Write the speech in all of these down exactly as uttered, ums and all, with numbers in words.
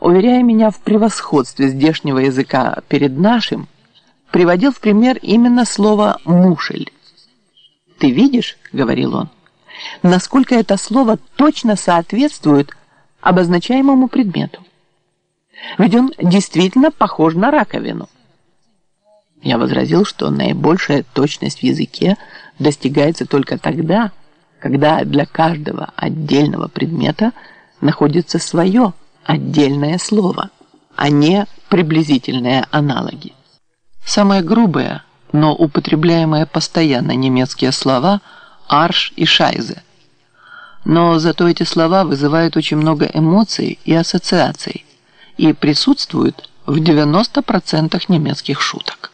уверяя меня в превосходстве здешнего языка перед нашим, приводил в пример именно слово «мушель». «Ты видишь, — говорил он, — насколько это слово точно соответствует обозначаемому предмету. Ведь он действительно похож на раковину». Я возразил, что наибольшая точность в языке достигается только тогда, когда для каждого отдельного предмета находится свое отдельное слово, а не приблизительные аналоги. Самые грубые, но употребляемые постоянно немецкие слова «арш» и «шайзе». Но зато эти слова вызывают очень много эмоций и ассоциаций и присутствуют в девяноста процентах немецких шуток.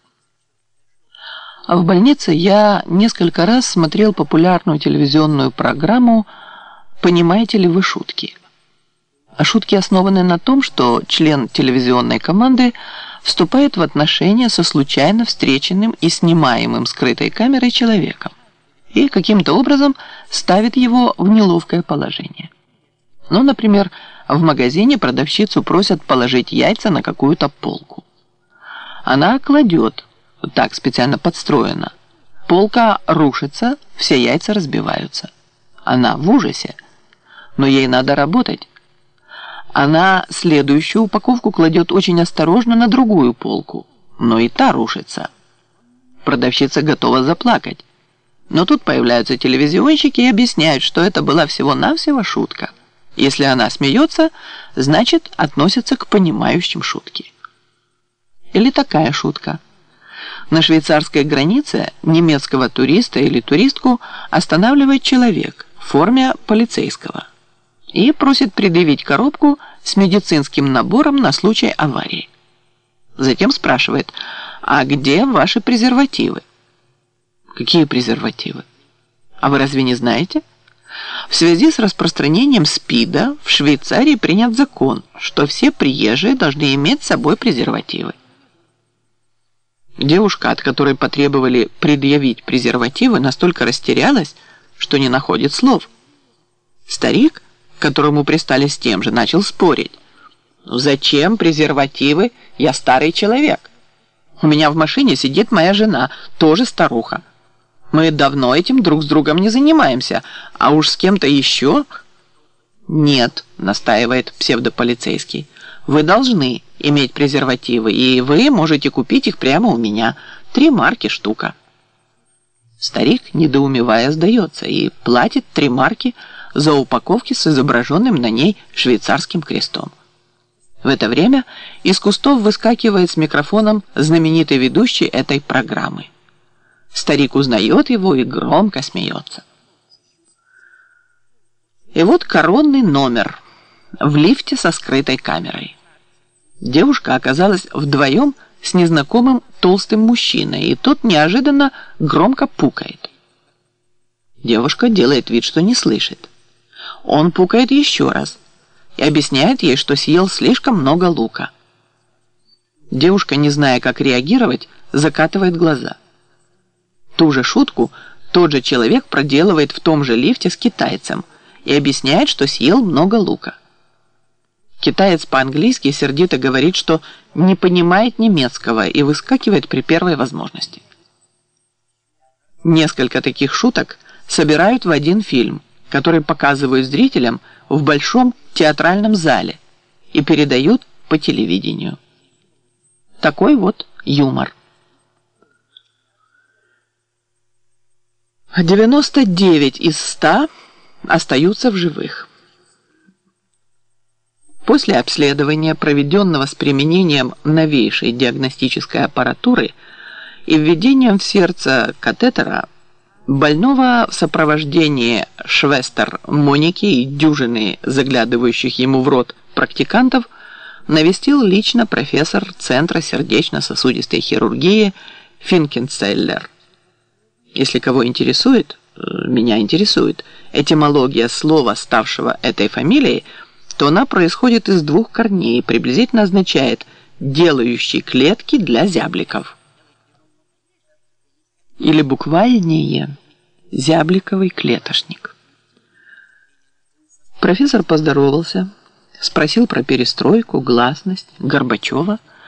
А в больнице я несколько раз смотрел популярную телевизионную программу «Понимаете ли вы шутки?». Шутки основаны на том, что член телевизионной команды вступает в отношения со случайно встреченным и снимаемым скрытой камерой человеком и каким-то образом ставит его в неловкое положение. Ну, например, в магазине продавщицу просят положить яйца на какую-то полку. Она кладет, так специально подстроено. Полка рушится, все яйца разбиваются. Она в ужасе, но ей надо работать. Она следующую упаковку кладет очень осторожно на другую полку, но и та рушится. Продавщица готова заплакать. Но тут появляются телевизионщики и объясняют, что это была всего-навсего шутка. Если она смеется, значит, относится к понимающим шутки. Или такая шутка. На швейцарской границе немецкого туриста или туристку останавливает человек в форме полицейского и просит предъявить коробку с медицинским набором на случай аварии. Затем спрашивает: «А где ваши презервативы?» «Какие презервативы? А вы разве не знаете? В связи с распространением СПИДа в Швейцарии принят закон, что все приезжие должны иметь с собой презервативы». Девушка, от которой потребовали предъявить презервативы, настолько растерялась, что не находит слов. Старик, которому пристали с тем же, начал спорить. «Ну зачем презервативы? Я старый человек. У меня в машине сидит моя жена, тоже старуха. Мы давно этим друг с другом не занимаемся, а уж с кем-то еще...» «Нет», — настаивает псевдополицейский, — «вы должны иметь презервативы, и вы можете купить их прямо у меня. Три марки штука». Старик, недоумевая, сдается и платит три марки за упаковки с изображенным на ней швейцарским крестом. В это время из кустов выскакивает с микрофоном знаменитый ведущий этой программы. Старик узнает его и громко смеется. И вот коронный номер в лифте со скрытой камерой. Девушка оказалась вдвоем с незнакомым толстым мужчиной, и тот неожиданно громко пукает. Девушка делает вид, что не слышит. Он пукает еще раз и объясняет ей, что съел слишком много лука. Девушка, не зная, как реагировать, закатывает глаза. Ту же шутку тот же человек проделывает в том же лифте с китайцем и объясняет, что съел много лука. Китаец по-английски сердито говорит, что не понимает немецкого и выскакивает при первой возможности. Несколько таких шуток собирают в один фильм, который показывают зрителям в большом театральном зале и передают по телевидению. Такой вот юмор. девяносто девять из ста остаются в живых. После обследования, проведенного с применением новейшей диагностической аппаратуры и введением в сердце катетера, больного в сопровождении швестер Моники и дюжины заглядывающих ему в рот практикантов навестил лично профессор Центра сердечно-сосудистой хирургии Финкенцеллер. Если кого интересует, меня интересует, этимология слова, ставшего этой фамилией, то она происходит из двух корней и приблизительно означает «делающий клетки для зябликов». Или буквальнее «зябликовый клетошник». Профессор поздоровался, Спросил про перестройку, гласность, Горбачева.